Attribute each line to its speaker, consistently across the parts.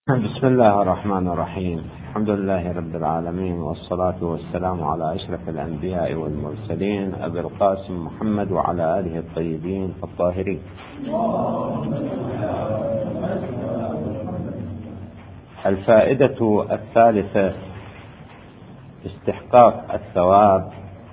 Speaker 1: بسم الله الرحمن الرحيم. الحمد لله رب العالمين، والصلاة والسلام على أشرف الأنبياء والمرسلين أبي القاسم محمد وعلى آله الطيبين الطاهرين. الفائدة الثالثة: استحقاق الثواب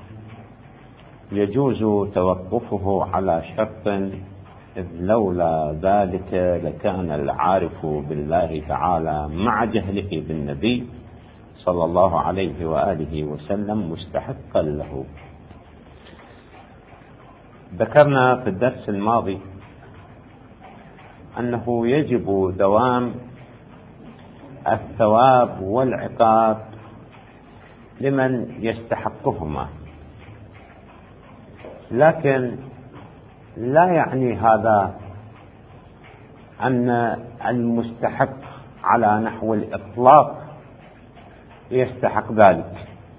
Speaker 1: يجوز توقفه على شرط، إذ لولا ذلك لكان العارف بالله تعالى مع جهله بالنبي صلى الله عليه وآله وسلم مستحقا له. ذكرنا في الدرس الماضي أنه يجب دوام الثواب والعقاب لمن يستحقهما، لكن لا يعني هذا أن المستحق على نحو الإطلاق يستحق ذلك،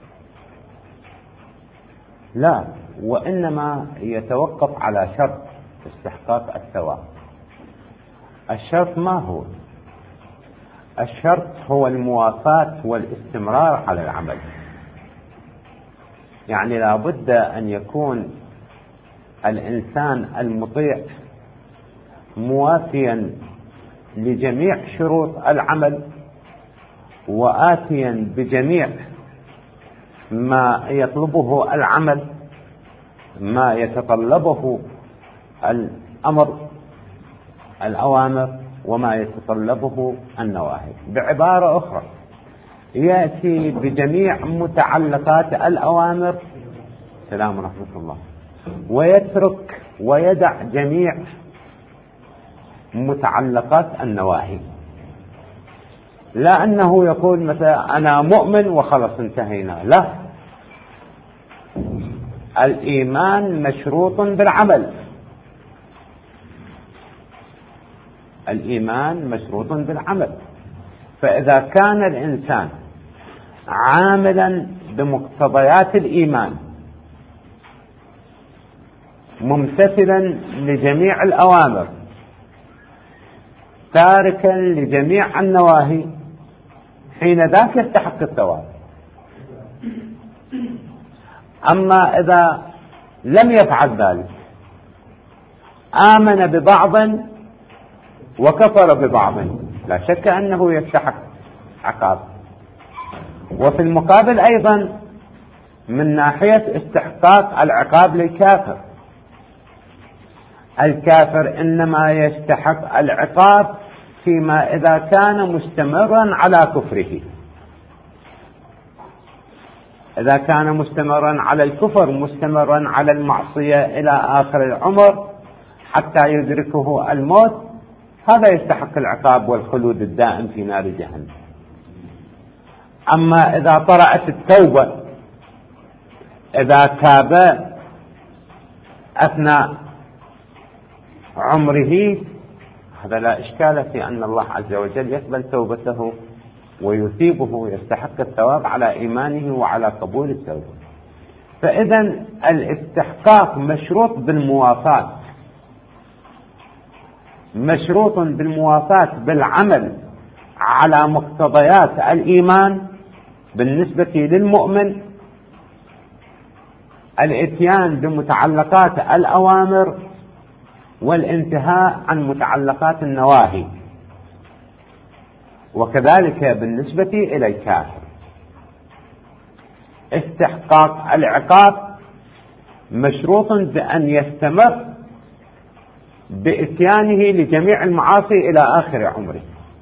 Speaker 1: لا، وإنما يتوقف على شرط استحقاق الثواب. الشرط ما هو؟ الشرط هو الموافاة والاستمرار على العمل، يعني لا بد أن يكون الإنسان المطيع موافيا لجميع شروط العمل وآتيا بجميع ما يطلبه العمل، ما يتطلبه الأوامر وما يتطلبه النواهي. بعبارة أخرى، يأتي بجميع متعلقات الأوامر، السلام ورحمة الله، ويترك ويدع جميع متعلقات النواهي. لا أنه يقول مثلا أنا مؤمن وخلص انتهينا، لا، الإيمان مشروط بالعمل، الإيمان مشروط بالعمل. فإذا كان الإنسان عاملا بمقتضيات الإيمان ممتثلا لجميع الأوامر تاركا لجميع النواهي، حين ذاك يستحق الثواب. أما إذا لم يفعل ذلك، آمن ببعض وكفر ببعض، لا شك أنه يستحق عقاب. وفي المقابل أيضا من ناحية استحقاق العقاب للكافر، الكافر إنما يستحق العقاب فيما إذا كان مستمرا على كفره. إذا كان مستمرا على الكفر، مستمرا على المعصية إلى آخر العمر حتى يدركه الموت، هذا يستحق العقاب والخلود الدائم في نار جهنم. أما إذا طرأت التوبة، إذا تاب أثناء عمره، هذا لا إشكال في أن الله عز وجل يقبل توبته ويثيبه، يستحق الثواب على إيمانه وعلى قبول التوبة. فإذا الاستحقاق مشروط بالموافاة، مشروط بالموافاة بالعمل على مقتضيات الإيمان بالنسبة للمؤمن، الإتيان بمتعلقات الأوامر والانتهاء عن متعلقات النواهي، وكذلك بالنسبة إلى الكافر. استحقاق العقاب مشروط بأن يستمر بإتيانه لجميع المعاصي إلى آخر عمره،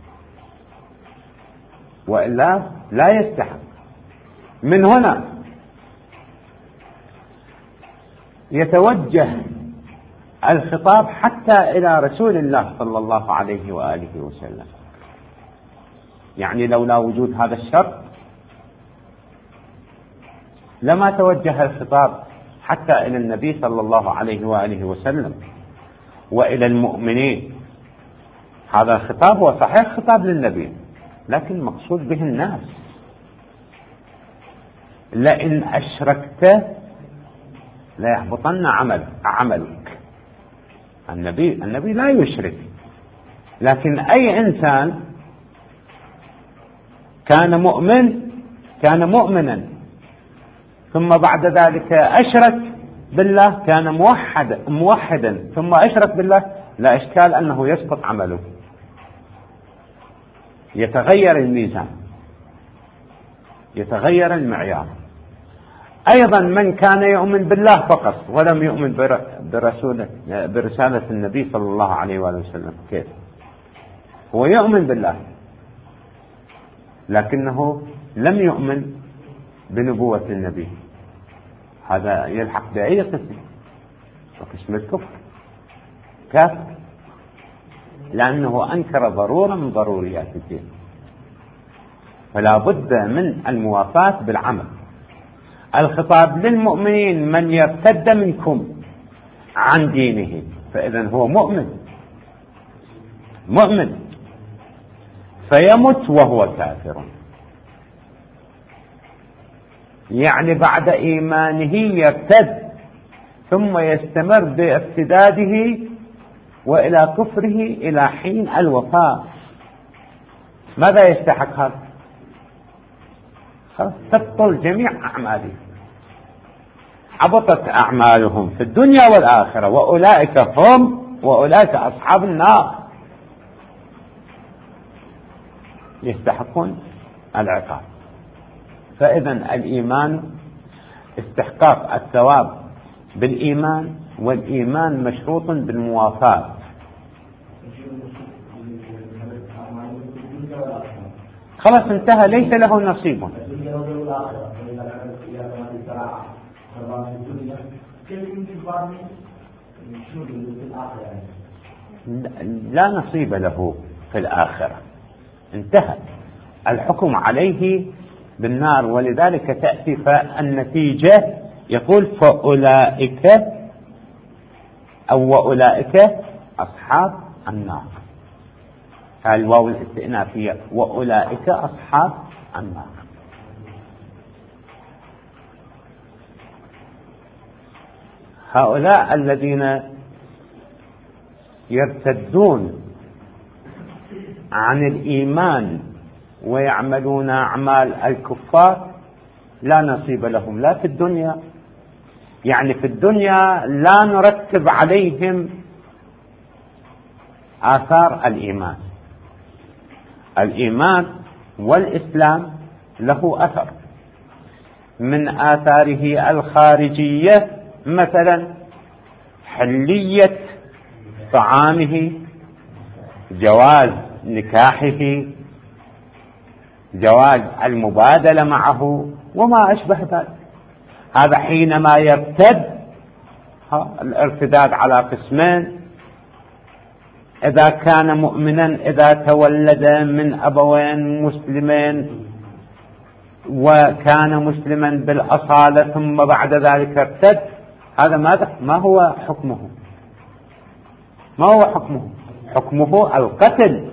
Speaker 1: وإلا لا يستحق. من هنا يتوجه الخطاب حتى إلى رسول الله صلى الله عليه وآله وسلم، يعني لولا وجود هذا الشرط لما توجه الخطاب حتى إلى النبي صلى الله عليه وآله وسلم وإلى المؤمنين. هذا الخطاب هو صحيح خطاب للنبي، لكن مقصود به الناس. لئن أشركت ليحبطن عملك. النبي لا يشرك، لكن أي إنسان كان مؤمنا ثم بعد ذلك أشرك بالله، كان موحدا ثم أشرك بالله، لا إشكال أنه يسقط عمله، يتغير الميزان، يتغير المعيار. أيضا من كان يؤمن بالله فقط ولم يؤمن برسالة النبي صلى الله عليه وآله وسلم، كيف؟ هو يؤمن بالله لكنه لم يؤمن بنبوة النبي، هذا يلحق بأي قسم؟ وقسم الكفر، كافر، لأنه أنكر ضرورة من ضروريات الدين. فلا بد من الموافاة بالعمل. الخطاب للمؤمنين: من يرتد منكم عن دينه، فإذا هو مؤمن فيمت وهو كافر، يعني بعد إيمانه يرتد ثم يستمر بارتداده وإلى كفره إلى حين الوفاة. ماذا يستحق هذا؟ تبطل جميع أعماله، حبطت أعمالهم في الدنيا والآخرة، وأولئك أصحاب النار، يستحقون العقاب. فإذا الإيمان استحقاق الثواب بالإيمان، والإيمان مشروط بالموافاة. خلاص انتهى، ليس له نصيب. لا نصيب له في الآخرة، انتهى الحكم عليه بالنار. ولذلك تأتي فالنتيجة يقول: وأولئك أصحاب النار. الواو الاستئنافية، وأولئك أصحاب النار. هؤلاء الذين يرتدون عن الإيمان ويعملون أعمال الكفار لا نصيب لهم، لا في الدنيا، يعني في الدنيا لا نرتب عليهم آثار الإيمان. الإيمان والإسلام له أثر، من آثاره الخارجية مثلا حلية طعامه، جواز نكاحه، جواز المبادلة معه وما أشبه ذلك. هذا حينما يرتد، الارتداد على قسمين: إذا كان مؤمنا، إذا تولد من أبوين مسلمين وكان مسلما بالأصالة ثم بعد ذلك ارتد، هذا ما هو حكمه؟ حكمه القتل.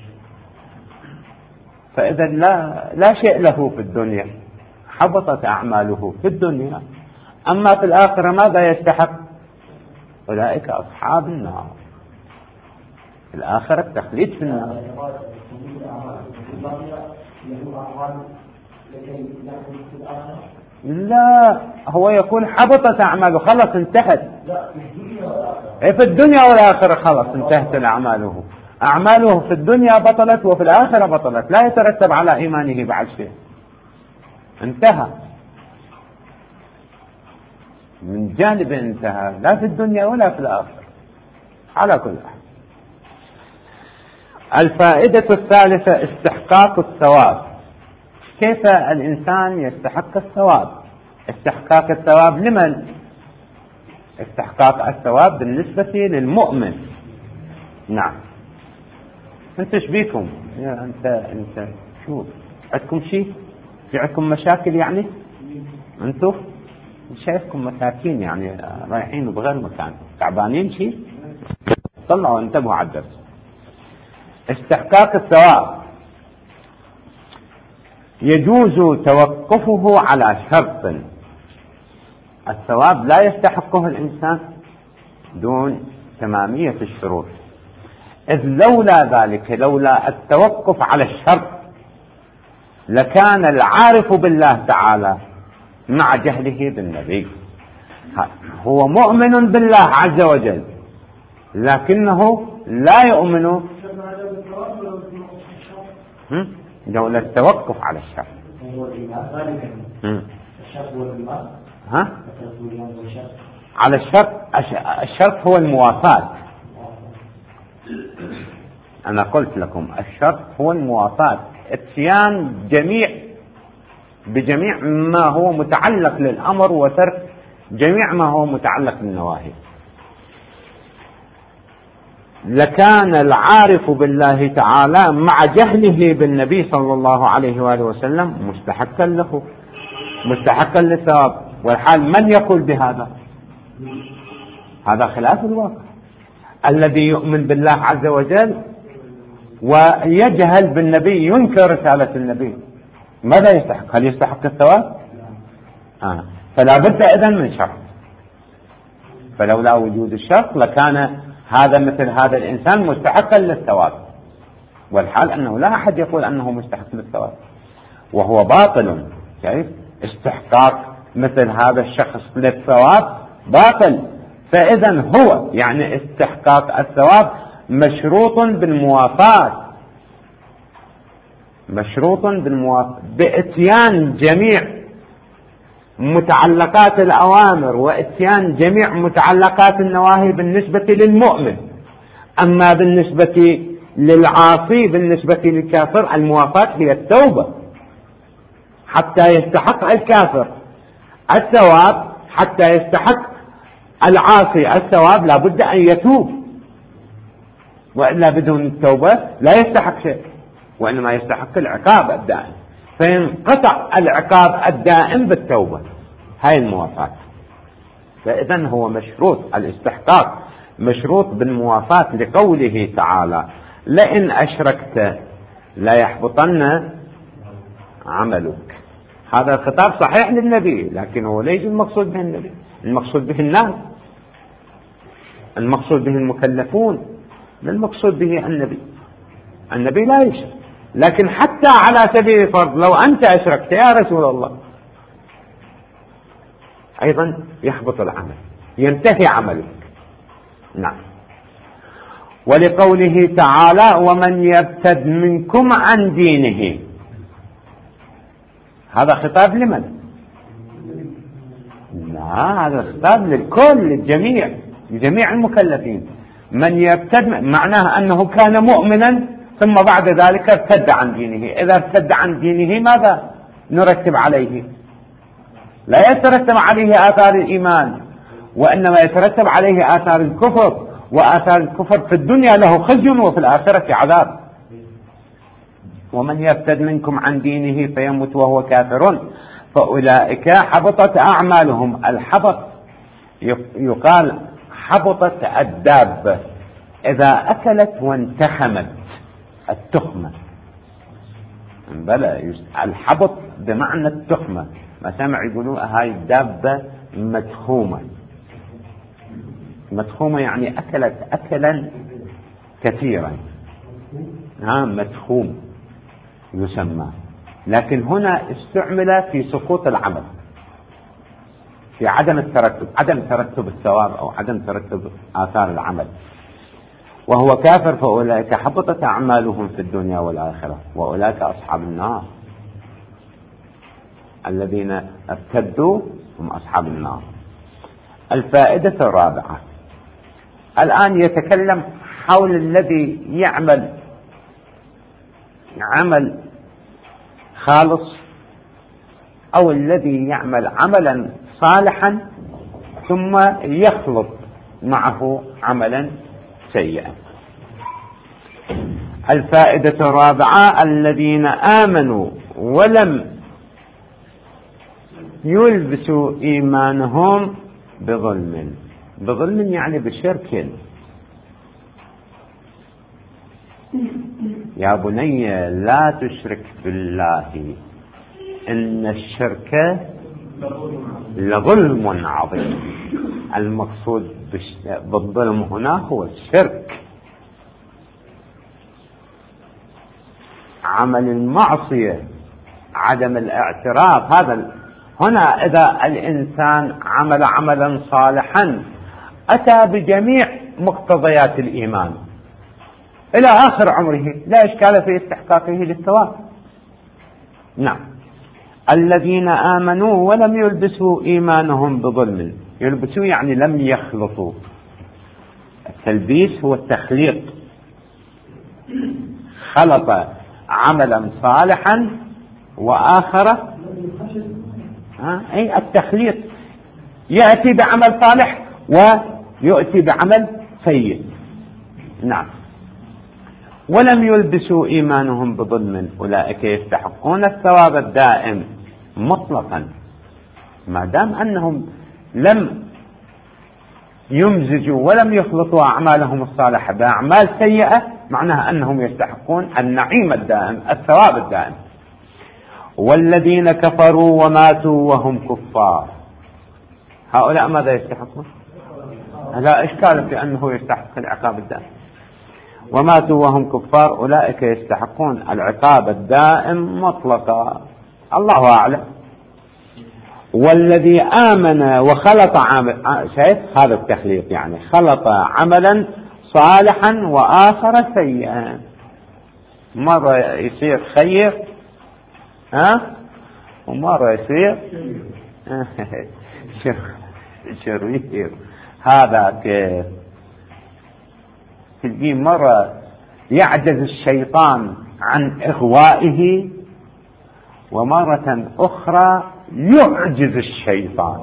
Speaker 1: فإذا لا شيء له في الدنيا، حبطت أعماله في الدنيا. أما في الآخرة ماذا يستحق؟ أولئك أصحاب النار. في الآخرة التخليد في النار. لا، هو يقول حبطت أعماله، خلص انتهت. في الدنيا والآخرة خلص انتهت أعماله. أعماله في الدنيا بطلت وفي الآخرة بطلت، لا يترتب على إيمانه بعد شيء، انتهى من جانب، انتهى لا في الدنيا ولا في الآخرة. على كل حال، الفائدة الثالثة: استحقاق الثواب. كيف الإنسان يستحق الثواب؟ استحقاق الثواب لمن؟ استحقاق الثواب بالنسبة للمؤمن. نعم. انت ايش بيكم؟ انت شو عندكم شيء؟ في عندكم مشاكل يعني؟ انتم شايفكم مساكين يعني رايحين بغير مكان، تعبانين شيء؟ طلعوا انتبهوا على الدرس. استحقاق الثواب يجوز توقفه على شرط. الثواب لا يستحقه الإنسان دون تمامية الشروط، إذ لولا ذلك، لولا التوقف على الشرط لكان العارف بالله تعالى مع جهله بالنبي. هو مؤمن بالله عز وجل لكنه لا يؤمن دولة التوقف على الشرط. على الشرط. الشرط هو الموافاة. أنا قلت لكم الشرط هو الموافاة، اتيان بجميع ما هو متعلق للأمر وترك جميع ما هو متعلق بالنواهي. لكان العارف بالله تعالى مع جهله بالنبي صلى الله عليه وآله وسلم مستحقا له، مستحقا للثواب. والحال من يقول بهذا؟ هذا خلاف الواقع. الذي يؤمن بالله عز وجل ويجهل بالنبي، ينكر رسالة النبي، ماذا يستحق؟ هل يستحق الثواب؟ فلا بد إذن من شرط. فلولا وجود الشرط لكان هذا مثل هذا الإنسان مستحقا للثواب، والحال أنه لا أحد يقول أنه مستحق للثواب، وهو باطل. كيف استحقاق مثل هذا الشخص للثواب؟ باطل. فإذا هو يعني استحقاق الثواب مشروط بالموافاة، مشروط بالموافاة بإتيان جميع متعلقات الأوامر وإتيان جميع متعلقات النواهي بالنسبة للمؤمن. أما بالنسبة للعاصي، بالنسبة للكافر، الموافاة هي التوبة حتى يستحق الكافر الثواب، حتى يستحق العاصي الثواب لا بد أن يتوب، وإلا بدون التوبة لا يستحق شيء، وإنما يستحق العقاب الدائم، فينقطع العقاب الدائم بالتوبة. هاي الموافاة. فإذن هو مشروط الاستحقاق، مشروط بالموافاة لقوله تعالى: لئن أشركت لا يحبطن عملك. هذا الخطاب صحيح للنبي، لكن هو ليس المقصود به النبي، المقصود به الناس، المقصود به المكلفون، لا المقصود به النبي. النبي لا يشرك، لكن حتى على سبيل الفرض لو أنت أشركت يا رسول الله أيضا يحبط العمل، ينتهي عملك. نعم. ولقوله تعالى: ومن يرتد منكم عن دينه. هذا خطاب لمن؟ لا، هذا خطاب للكل، للجميع، لجميع المكلفين. من يرتد معناه أنه كان مؤمنا ثم بعد ذلك ارتد عن دينه. إذا ارتد عن دينه ماذا نرتب عليه؟ لا يترتب عليه آثار الإيمان، وإنما يترتب عليه آثار الكفر، وآثار الكفر في الدنيا له خزي وفي الآخرة عذاب. ومن يرتد منكم عن دينه فيمت وهو كافر فأولئك حبطت أعمالهم. الحبط يقال حبطت الدابة إذا أكلت وانتخمت التخمة. بلى الحبط بمعنى التخمة. ما سمع يقولون هاي الدابة مدخومة. مدخومة يعني أكلت أكلا كثيرا، مدخوم يسمى. لكن هنا استعمل في سقوط العمل، في عدم الترتب، عدم ترتب الثواب أو عدم ترتب آثار العمل. وهو كافر فأولئك حبطت أعمالهم في الدنيا والآخرة وأولئك أصحاب النار. الذين ارتدوا هم أصحاب النار. الفائدة الرابعة، الآن يتكلم حول الذي يعمل عمل خالص أو الذي يعمل عملا صالحا ثم يخلط معه عملا سيئا. الفائدة الرابعة: الذين آمنوا ولم يلبسوا إيمانهم بظلم. بظلم يعني بشرك. يا بني لا تشرك بالله إن الشرك لظلم عظيم. المقصود بالظلم هنا هو الشرك، عمل المعصية عدم الاعتراف. هنا إذا الإنسان عمل عملا صالحا أتى بجميع مقتضيات الإيمان إلى آخر عمره لا إشكال في استحقاقه للثواب. نعم. الذين آمنوا ولم يلبسوا إيمانهم بظلم. يلبسوا يعني لم يخلطوا. التلبيس هو التخليط، خلط عملا صالحا وآخر أي التخليط، يأتي بعمل صالح ويؤتي بعمل سيء. نعم. ولم يلبسوا إيمانهم بظلم أولئك يستحقون الثواب الدائم مطلقا. ما دام أنهم لم يمزجوا ولم يخلطوا أعمالهم الصالحة بأعمال سيئة معناها أنهم يستحقون النعيم الدائم الثواب الدائم. والذين كفروا وماتوا وهم كفار هؤلاء ماذا يستحقون؟ لا إشكال في أنه يستحق العقاب الدائم. وماتوا وهم كفار أولئك يستحقون العقاب الدائم مطلقا. الله أعلم. والذي آمن وخلط شايف هذا التخليط، يعني خلط عملا صالحا وآخر سيئا، مرة يصير خير ومرة يصير شرير. هذا كيف تلقيه مرة يعجز الشيطان عن إغوائه ومرة أخرى يعجز الشيطان.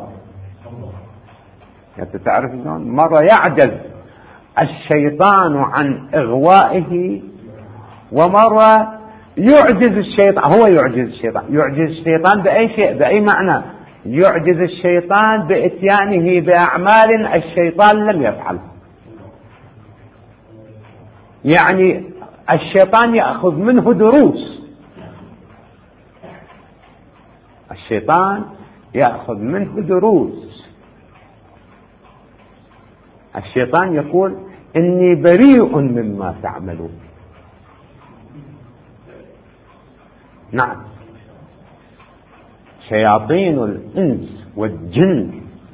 Speaker 1: تعرف شلون؟ مرة يعجز الشيطان عن إغوائه ومرة يعجز الشيطان. هو يعجز الشيطان بأي شيء، بأي معنى؟ يعجز الشيطان بإتيانه بأعمال الشيطان لم يفعل. يعني الشيطان يأخذ منه دروس. الشيطان يأخذ منه دروس. الشيطان يقول إني بريء مما تعملون. نعم. شياطين الإنس والجن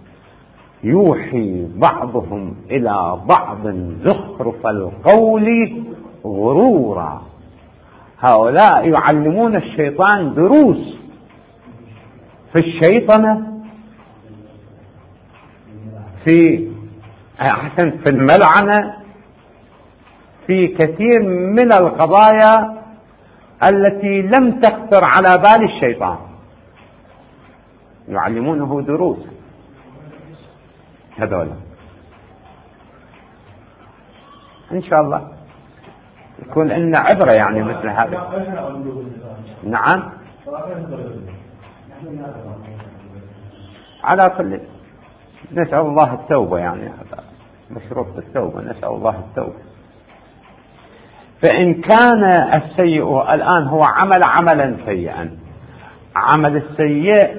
Speaker 1: يوحي بعضهم إلى بعض زخرف القول غرورا. هؤلاء يعلمون الشيطان دروس في الشيطنة، في الملعنة، في كثير من القضايا التي لم تخطر على بال الشيطان، يعلمونه دروس هذولا. إن شاء الله يكون لنا عبرة يعني مثل هذا. نعم. على كل نسأل الله التوبة، يعني هذا مشروط بالتوبة، نسأل الله التوبة. فإن كان السيء الآن هو عملا سيئا، عمل السيء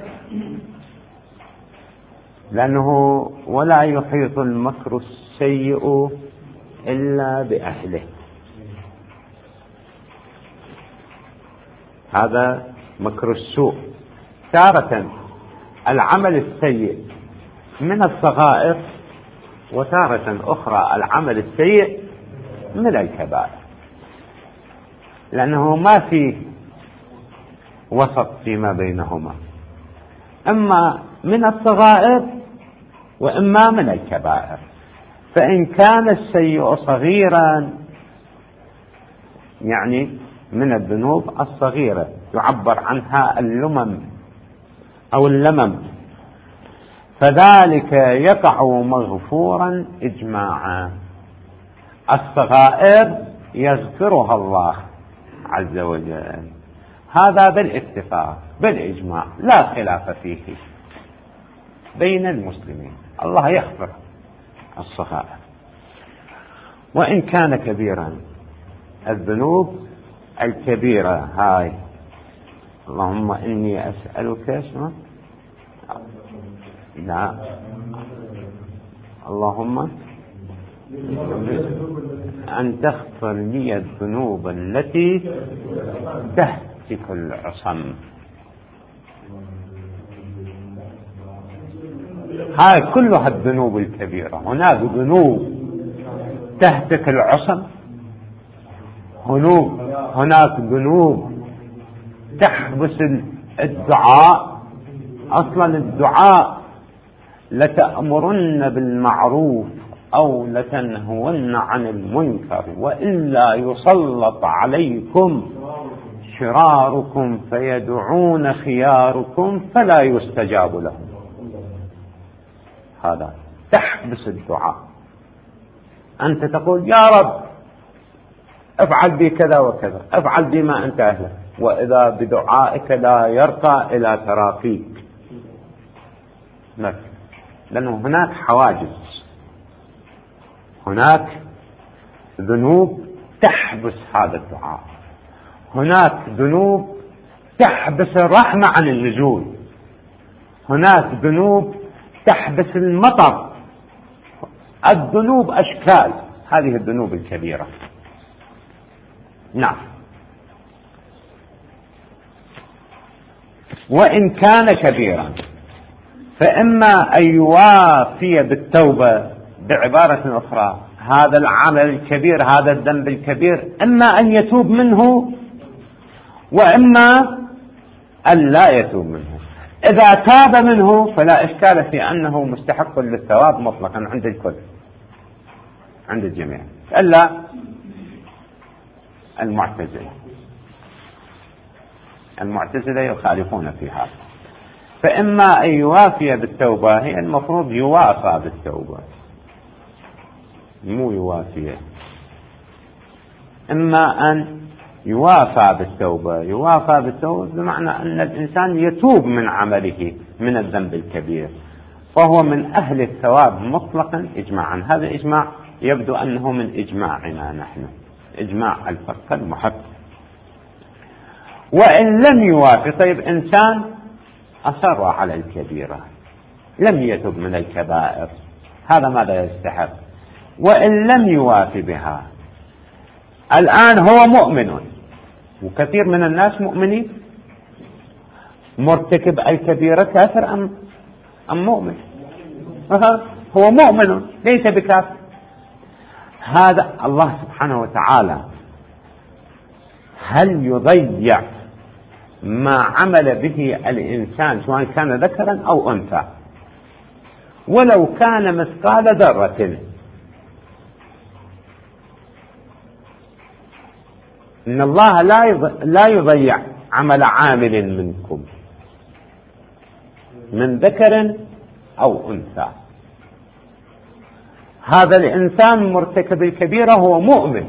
Speaker 1: لأنه ولا يحيط المكر السيء إلا بأهله. هذا مكر السوء. تارة العمل السيء من الصغائر، وتارة أخرى العمل السيء من الكبائر، لأنه ما في وسط فيما بينهما، إما من الصغائر وإما من الكبائر. فإن كان السيء صغيرا يعني من الذنوب الصغيرة يعبر عنها اللمم أو اللمم، فذلك يقع مغفورا إجماعا. الصغائر يغفرها الله عز وجل، هذا بالاتفاق بالإجماع لا خلاف فيه بين المسلمين، الله يغفر الصغائر. وإن كان كبيرا، الذنوب الكبيرة هاي اللهم إني أسألك اسمه لا اللهم أن تغفر لي الذنوب التي تهتك العصم. هاي كلها الذنوب الكبيرة. هناك ذنوب تهتك العصم، هناك ذنوب تحبس الدعاء. أصلا الدعاء لتأمرن بالمعروف أو لتنهون عن المنكر وإلا يسلط عليكم شراركم فيدعون خياركم فلا يستجاب لهم. هذا تحبس الدعاء. أنت تقول يا رب افعل بي كذا وكذا، افعل بي ما أنت أهله، وإذا بدعائك لا يرقى إلى تراقيك، لأنه هناك حواجز، هناك ذنوب تحبس هذا الدعاء، هناك ذنوب تحبس الرحمة عن النزول، هناك ذنوب تحبس المطر. الذنوب أشكال، هذه الذنوب الكبيرة. نعم. وإن كان كبيرا فإما أن يوافي بالتوبة، بعبارة أخرى هذا العمل الكبير، هذا الذنب الكبير، إما أن يتوب منه وإما أن لا يتوب منه. إذا تاب منه فلا إشكال في أنه مستحق للثواب مطلقا عند الكل، عند الجميع، إلا المعتزلة يخالفون في هذا. فإما أن يوافي بالتوبة، هي المفروض يوافى بالتوبة مو يوافي. إما أن يوافى بالتوبة، يوافى بالتوبة بمعنى أن الإنسان يتوب من عمله من الذنب الكبير فهو من أهل الثواب مطلقا إجماعا. هذا إجماع يبدو أنه من إجماعنا نحن، إجماع الفقه المحق. وإن لم يوافي، طيب إنسان أصر على الكبيرة لم يتب من الكبائر، هذا ماذا يستحق؟ وإن لم يوافي بها، الآن هو مؤمن، وكثير من الناس مؤمنين، مرتكب الكبيرة كافر أم مؤمن؟ هو مؤمن ليس بكافر. هذا الله سبحانه وتعالى هل يضيع ما عمل به الإنسان سواء كان ذكرا أو أنثى ولو كان مثقال ذرة؟ إن الله لا يضيع عمل عامل منكم من ذكر أو أنثى. هذا الإنسان مرتكب الكبيرة هو مؤمن،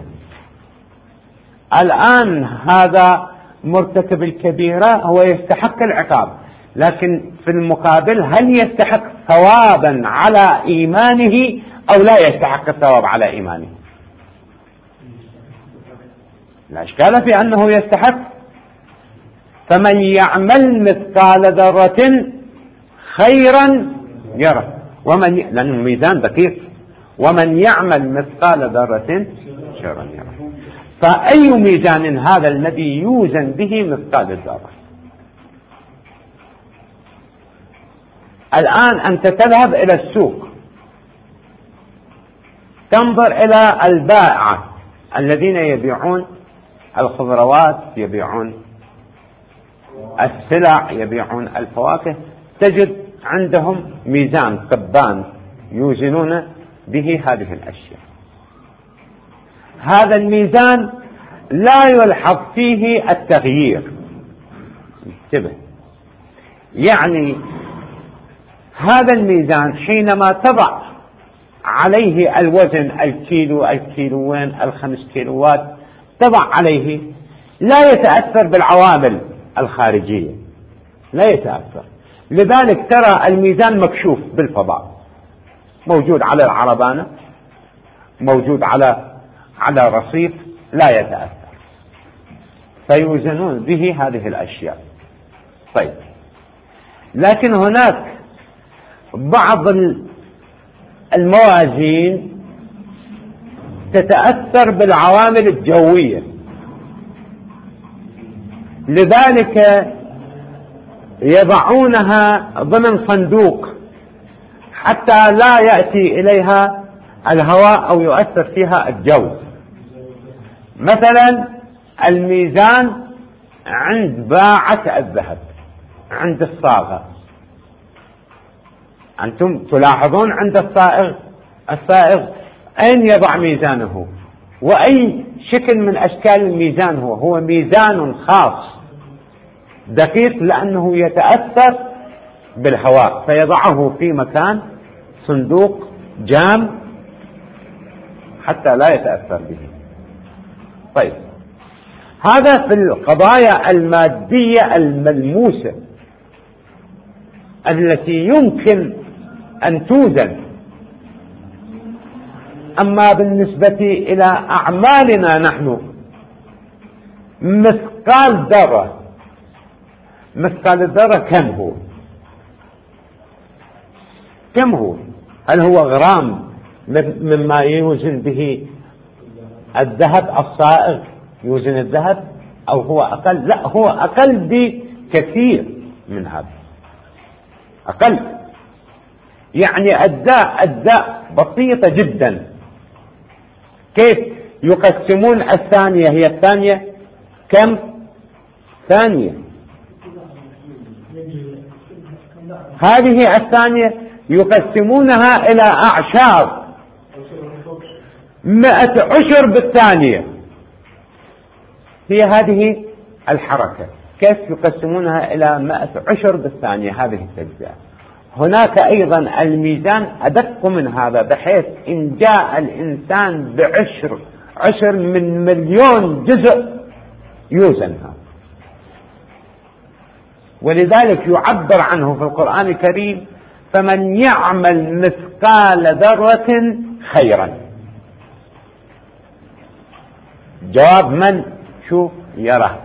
Speaker 1: الآن هذا مرتكب الكبيرة هو يستحق العقاب، لكن في المقابل هل يستحق ثوابا على إيمانه أو لا يستحق الثواب على إيمانه؟ لا إشكال في أنه يستحق. فمن يعمل مثقال ذرة خيرا يره، لأنه ميزان دقيق، ومن يعمل مثقال ذرة شرا يره. فأي ميزان هذا الذي يوزن به مثقال الذرة؟ الآن أنت تذهب إلى السوق تنظر إلى البائعة الذين يبيعون الخضروات، يبيعون السلع، يبيعون الفواكه، تجد عندهم ميزان قبان يوزنون به هذه الأشياء. هذا الميزان لا يلحظ فيه التغيير، انتبه، يعني هذا الميزان حينما تضع عليه الوزن، الكيلو، الكيلوين، ال5 كيلوات، تضع عليه، لا يتأثر بالعوامل الخارجية، لا يتأثر. لذلك ترى الميزان مكشوف بالفضاء، موجود على العربانة، موجود على رصيف، لا يتأثر، فيوزنون به هذه الأشياء. طيب، لكن هناك بعض الموازين تتأثر بالعوامل الجوية، لذلك يضعونها ضمن صندوق حتى لا يأتي إليها الهواء أو يؤثر فيها الجو. مثلا الميزان عند باعة الذهب، عند الصاغة، أنتم تلاحظون عند الصائغ أين يضع ميزانه وأي شكل من أشكال الميزان هو ميزان خاص دقيق، لأنه يتأثر بالهواء فيضعه في مكان صندوق جام حتى لا يتأثر به. طيب، هذا في القضايا المادية الملموسة التي يمكن أن توزن. أما بالنسبة إلى أعمالنا نحن، مثقال ذرة، مثقال الذرة كم هو؟ هل هو غرام مما يوزن به الذهب الصائغ، يوزن الذهب، أو هو أقل؟ لا، هو أقل بكثير من هذا، أقل. يعني أجزاء بسيطة جدا. كيف يقسمون الثانية؟ هي الثانية كم ثانية؟ هذه الثانية يقسمونها إلى أعشار، 100 عشر بالثانية. هي هذه الحركة، كيف يقسمونها إلى 100 عشر بالثانية هذه الأجزاء. هناك أيضا الميزان أدق من هذا، بحيث إن جاء الإنسان عشر من مليون جزء يوزنها. ولذلك يعبر عنه في القرآن الكريم: فمن يعمل مثقال ذرة خيرا. جواب من؟ شوف، يرى.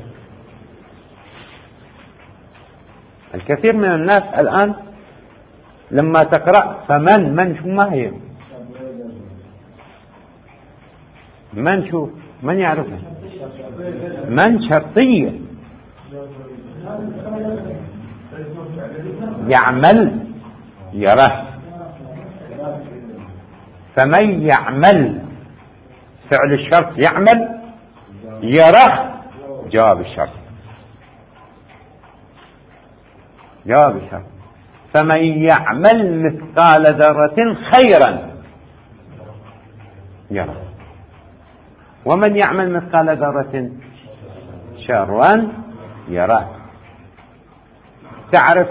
Speaker 1: الكثير من الناس الآن لما تقرأ فمن شو ما هي؟ من شو؟ من يعرفها؟ من شرطية، يعمل، يرى. فمن يعمل فعل الشرط، يعمل، يرى جواب الشرط، جواب الشرط. فمن يعمل مثقال ذرة خيرا يرى، ومن يعمل مثقال ذرة شرا يرى. تعرف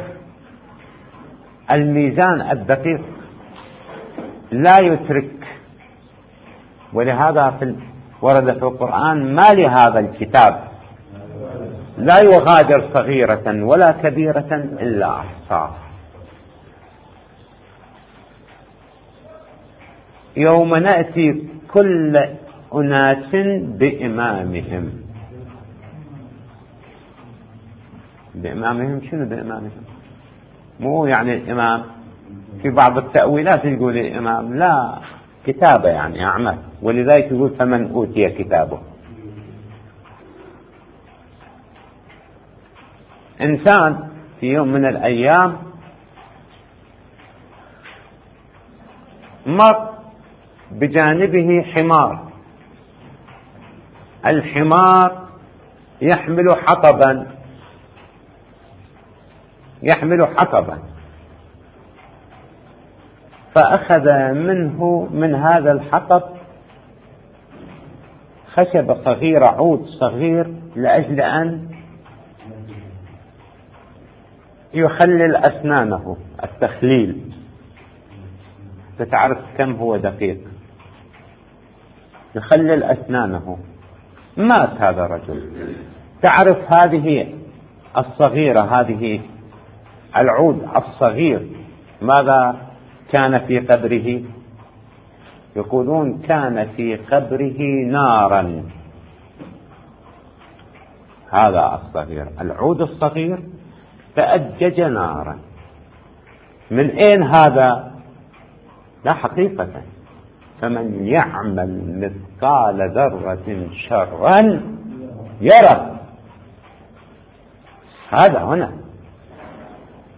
Speaker 1: الميزان الدقيق لا يترك، ولهذا ورد في القرآن: ما لهذا الكتاب لا يغادر صغيرة ولا كبيرة إلا أحصاها. يوم نأتي كل أناس بإمامهم. بإمامهم شنو بإمامهم؟ مو يعني الإمام في بعض التأويلات يقول الإمام، لا، كتابة يعني أعمال. ولذلك يقول: فمن أوتي كتابه. إنسان في يوم من الأيام مر بجانبه حمار. الحمار يحمل حطبا، فأخذ منه من هذا الحطب خشبة صغيرة، عود صغير، لأجل أن يخلل أسنانه، التخليل. فتعرف كم هو دقيق، يخلل أسنانه. مات هذا الرجل. تعرف هذه الصغيرة، هذه العود الصغير، ماذا كان في قبره؟ يقولون كان في قبره نارا. هذا الصغير، العود الصغير، تأجج نارا. من أين هذا؟ لا، حقيقة. فمن يعمل مثقال ذرة شرا يرى. هذا هنا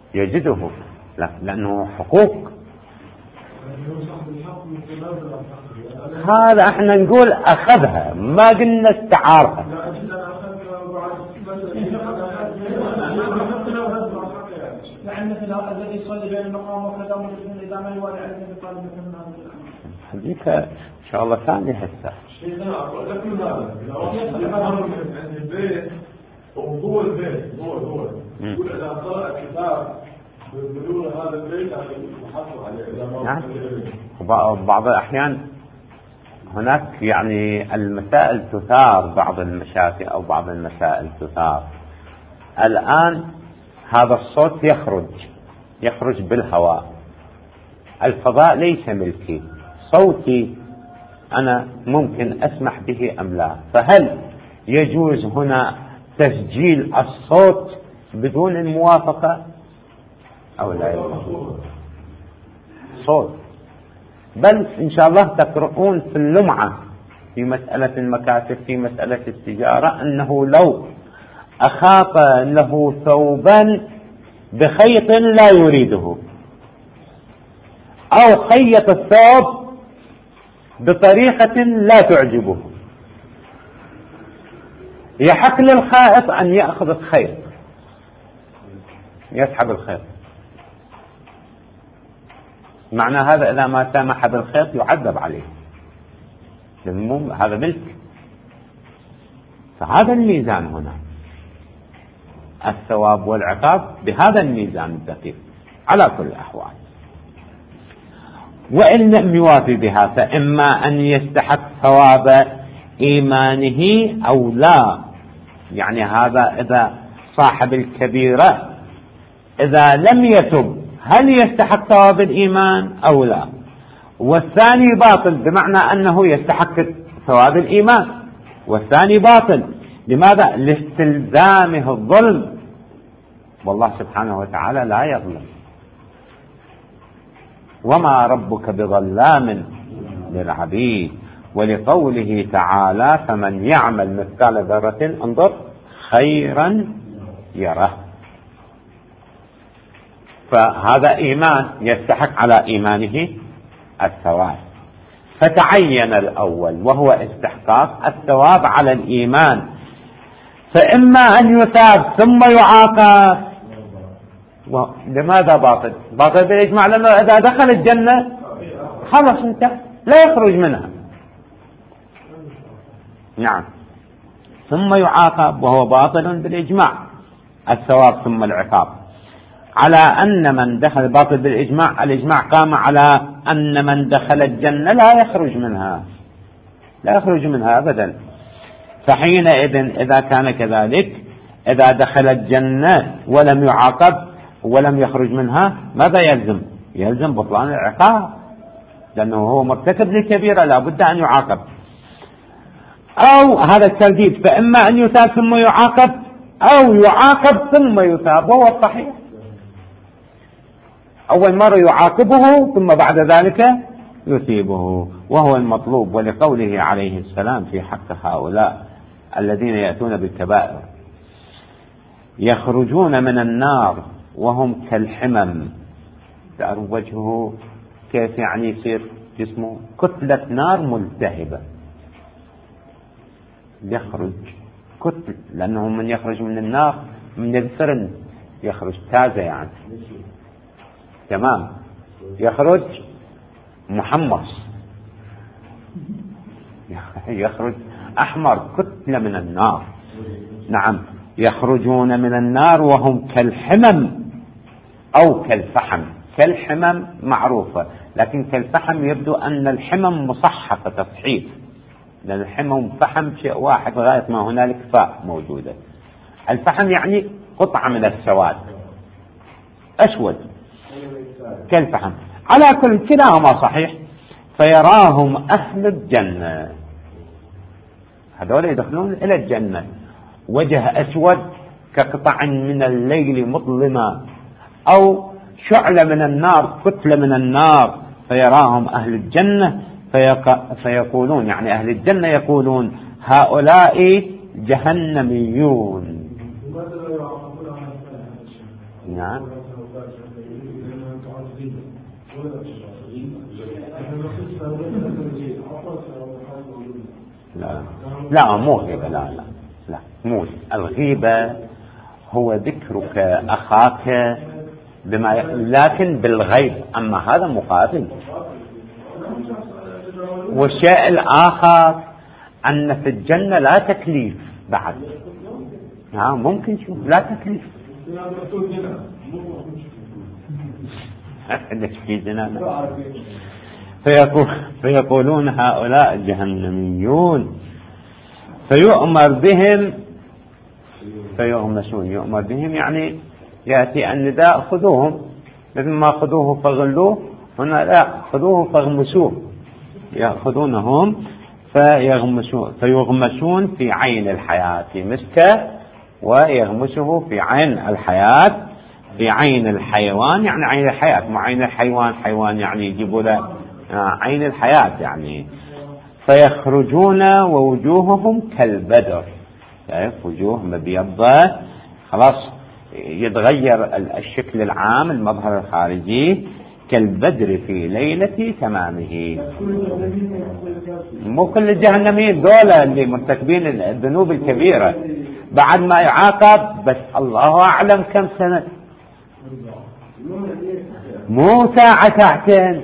Speaker 1: يجده، لأنه حقوق. هذا احنا نقول أخذها، ما قلنا استعارها.
Speaker 2: يعني مثل الذي يصلي بين المقام وكذا ومجلس إذا ما يوالي عليه بطالب مثل
Speaker 1: هذيك إن شاء الله ثانية هسه.
Speaker 3: البيت وضوء البيت ضوء يقول إذا قرأ الكتاب بدون هذا البيت يحصل عليه.
Speaker 1: نعم. بعض الأحيان هناك يعني المسائل تثار، بعض المشاكل أو بعض المسائل تثار. الآن هذا الصوت يخرج بالهواء، الفضاء ليس ملكي، صوتي أنا ممكن أسمح به أم لا؟ فهل يجوز هنا تسجيل الصوت بدون الموافقة أو لا يجوز؟ صوت، بل إن شاء الله تقرؤون في اللمعة في مسألة المكاتب، في مسألة التجارة، أنه لو أخاط له ثوبا بخيط لا يريده أو خيط الثوب بطريقة لا تعجبه، يحق للخائط أن يأخذ الخيط يسحب الخيط. معنى هذا إذا ما سامح بالخيط يعذب عليه، هذا ملك. فهذا الميزان هنا، الثواب والعقاب بهذا الميزان الدقيق على كل الأحوال. وإن لم يوافي بها فإما أن يستحق ثواب إيمانه أو لا. يعني هذا إذا صاحب الكبيرة إذا لم يتب هل يستحق ثواب الإيمان أو لا؟ والثاني باطل، بمعنى أنه يستحق ثواب الإيمان، والثاني باطل. لماذا؟ لاستلزامه الظلم، والله سبحانه وتعالى لا يظلم، وما ربك بظلام للعبيد. ولقوله تعالى فمن يعمل مثقال ذرة انظر خيرا يره. فهذا إيمان يستحق على إيمانه الثواب. فتعين الأول وهو استحقاق الثواب على الإيمان، فإما أن يثاب ثم يعاقب. لماذا باطل؟ باطل بالإجماع، لأنه إذا دخل الجنة خلص انتهى لا يخرج منها. نعم. ثم يعاقب وهو باطل بالإجماع، الثواب ثم العقاب، على أن من دخل باطل بالإجماع. الإجماع قام على أن من دخل الجنة لا يخرج منها، لا يخرج منها أبدا. فحينئذ إذا كان كذلك، إذا دخل الجنة ولم يعاقب ولم يخرج منها، ماذا يلزم؟ يلزم بطلان العقاب، لأنه هو مرتكب للكبيرة لا بد أن يعاقب. أو هذا الترديد، فإما أن يثاب ثم يعاقب أو يعاقب ثم يثاب، وهو الصحيح. أول مرة يعاقبه ثم بعد ذلك يثيبه، وهو المطلوب. ولقوله عليه السلام في حق هؤلاء الذين يأتون بالكبائر يخرجون من النار وهم كالحمم. تعرف وجهه كيف؟ يعني يصير جسمه كتلة نار ملتهبة، يخرج كتل، لأنه من يخرج من النار من الفرن يخرج تازة، يعني تمام، يخرج محمص، يخرج أحمر، كتلة من النار. نعم، يخرجون من النار وهم كالحمم أو كالفحم. كالحمم معروفة، لكن كالفحم يبدو أن الحمم مصحفة تصحيف، لأن الحمم والفحم شيء واحد لغاية ما هنالك فاء موجودة. الفحم يعني قطعة من السواد أسود كالفحم. على كل كلاهما صحيح. فيراهم أهل الجنة، هذول يدخلون إلى الجنة، وجه أسود كقطع من الليل مظلمة، أو شعلة من النار، كتلة من النار. فيراهم أهل الجنة فيقولون، يعني أهل الجنة يقولون هؤلاء جهنميون. نعم. لا مو غيبة، لا مو الغيبة هو ذكرك أخاك بما لكن بالغيب، أما هذا مقابل. والشيء الآخر أن في الجنة لا تكليف بعد. ممكن شوف لا تكليف في جنانة. فيقولون هؤلاء جهنميون فيؤمر بهم فيغمسون. يؤمر بهم يعني يأتي النداء خذوهم، مثل ما خذوه فغلوه، هنا لا خذوه فاغمسوه، يأخذونهم فيغمسون في عين الحياة، في مسكة ويغمسه في عين الحياة، في عين الحيوان يعني عين الحياة، مع عين الحيوان حيوان يعني يجيبوا له عين الحياة يعني. فيخرجون ووجوههم كالبدر، يعني وجوه مبيضة، خلاص يتغير الشكل العام المظهر الخارجي كالبدر في ليلة تمامه. مو كل الجهنميين دولة اللي مرتكبين الذنوب الكبيرة بعد ما يعاقب، بس الله أعلم كم سنة، مو ساعة ساعتين.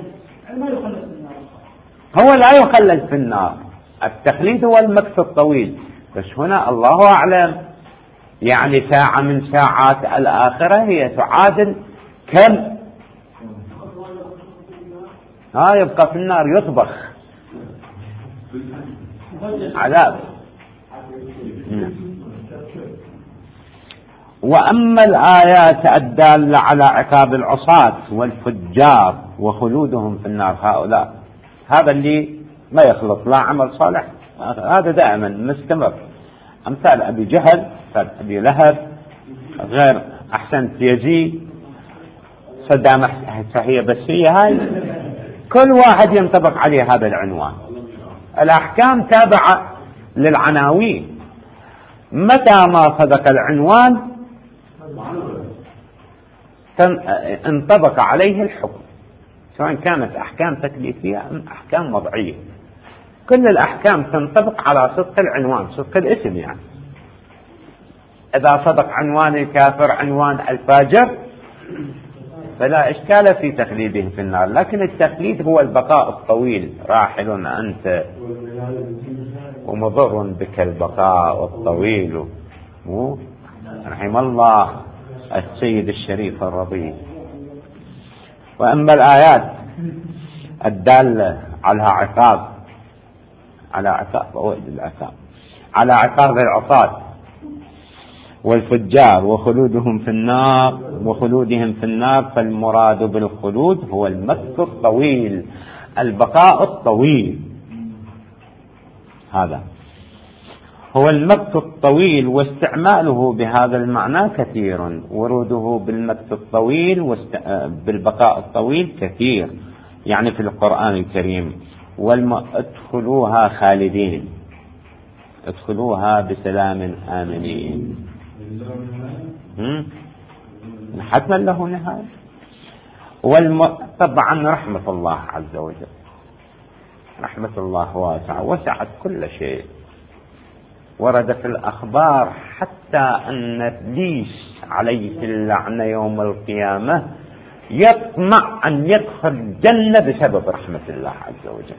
Speaker 1: هو لا يخلد في النار، التخليد هو المكث الطويل، بس هنا الله أعلم يعني ساعة من ساعات الآخرة هي تعادل كم. يبقى في النار يطبخ عذاب. وأما الآيات الدالة على عقاب العصاة والفجار وخلودهم في النار، هؤلاء هذا اللي ما يخلط لا عمل صالح، هذا دائما مستمر، أمثال أبي جهل، أمثال أبي لهب، غير أحسنت يزيد، صدام هي بس هي هاي كل واحد ينطبق عليه هذا العنوان. الأحكام تابعة للعناوين، متى ما صدق العنوان انطبق عليه الحكم، سواء كانت أحكام تكليفية أم أحكام وضعية، كل الأحكام تنطبق على صدق العنوان، صدق الاسم يعني. إذا صدق عنوان الكافر عنوان الفاجر فلا إشكال في تخليدهم في النار، لكن التخليد هو البقاء الطويل. راحل أنت ومضر بك البقاء الطويل. رحم الله السيد الشريف الرضي. وأما الآيات الدالة على عقاب العصاة والفجار وخلودهم في النار فالمراد بالخلود هو المكث الطويل، البقاء الطويل، هذا هو المكث الطويل. واستعماله بهذا المعنى كثير، وروده بالمكث الطويل بالبقاء الطويل كثير يعني في القرآن الكريم. ادخلوها خالدين، ادخلوها بسلام آمنين، حتما له نهاية. طبعا رحمة الله عز وجل، رحمة الله واسعة، وسعت كل شيء. ورد في الأخبار حتى أن إبليس عليه اللعنة يوم القيامة يطمع أن يدخل الجنة بسبب رحمة الله عز وجل.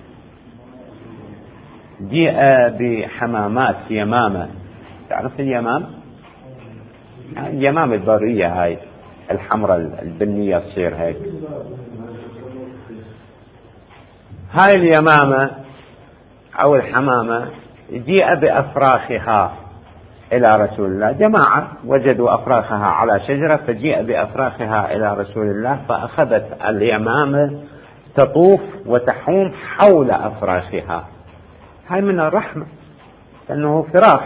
Speaker 1: جيء بحمامات يمامة، تعرف اليمام؟ اليمامة البرية هاي الحمراء البنية تصير هيك، هاي اليمامة أو الحمامة جيء بأفراخها إلى رسول الله. جماعة وجدوا أفراخها على شجرة، فجيء بأفراخها إلى رسول الله، فأخذت اليمامة تطوف وتحوم حول أفراخها. هاي من الرحمة لأنه فراخ.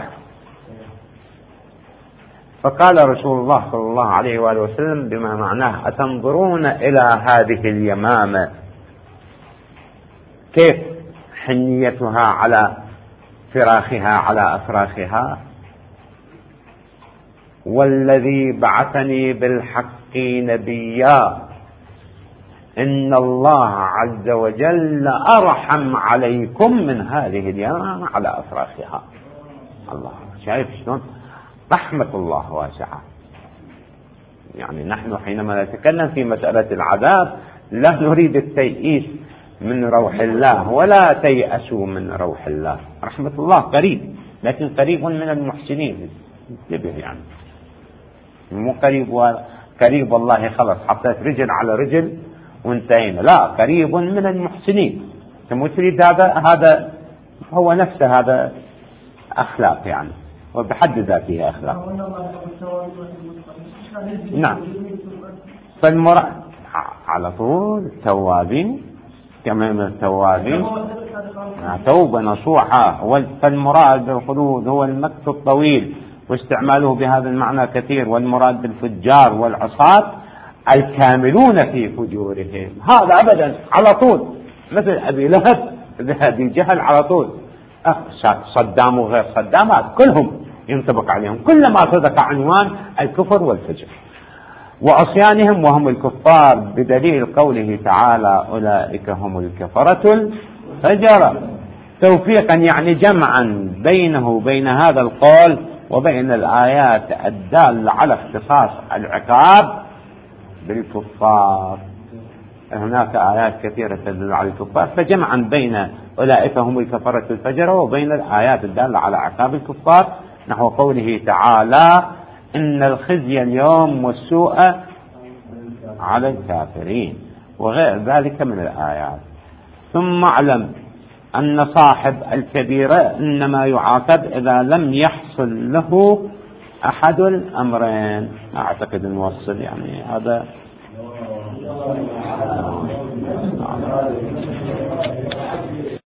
Speaker 1: فقال رسول الله صلى الله عليه وآله وسلم بما معناه: أتنظرون إلى هذه اليمامة كيف حنيتها على فراخها على أفراخها؟ والذي بعثني بالحق نبيا إن الله عز وجل أرحم عليكم من هذه اليمامة على أفراخها. الله، شايف شلون رحمة الله واسعة. يعني نحن حينما نتكلم في مسألة العذاب لا نريد التيئيس من روح الله، ولا تيأسوا من روح الله. رحمة الله قريب، لكن قريب من المحسنين. انتبه، يعني مو قريب والله خلص حطيت رجل على رجل وانتهينا، لا، قريب من المحسنين. ثم تريد هذا هو نفسه، هذا أخلاق يعني، وبحد ذاته أخلاق. نعم، فالمراد على طول توابين، كما من التوابين توبة نصوحة. فالمراد بالخلود هو المكث الطويل، واستعماله بهذا المعنى كثير. والمراد بالفجار والعصاة الكاملون في فجورهم. هذا أبدا على طول، مثل أبي لهب ذهبي جهل على طول، صدام وغير صدامات كلهم ينطبق عليهم، كلما صدق عنوان الكفر والفجر وعصيانهم وهم الكفار، بدليل قوله تعالى أولئك هم الكفرة الفجرة، توفيقا يعني جمعا بينه وبين هذا القول وبين الآيات الدالة على اختصاص العقاب بالكفار. هناك آيات كثيرة تدل على الكفار، فجمعا بين أولئك هم الكفرة الفجرة وبين الآيات الدالة على عقاب الكفار، نحو قوله تعالى إن الخزي اليوم والسوء على الكافرين، وغير ذلك من الآيات. ثم اعلم أن صاحب الكبيرة إنما يعاقب إذا لم يحصل له أحد الأمرين. أعتقد نوصل يعني هذا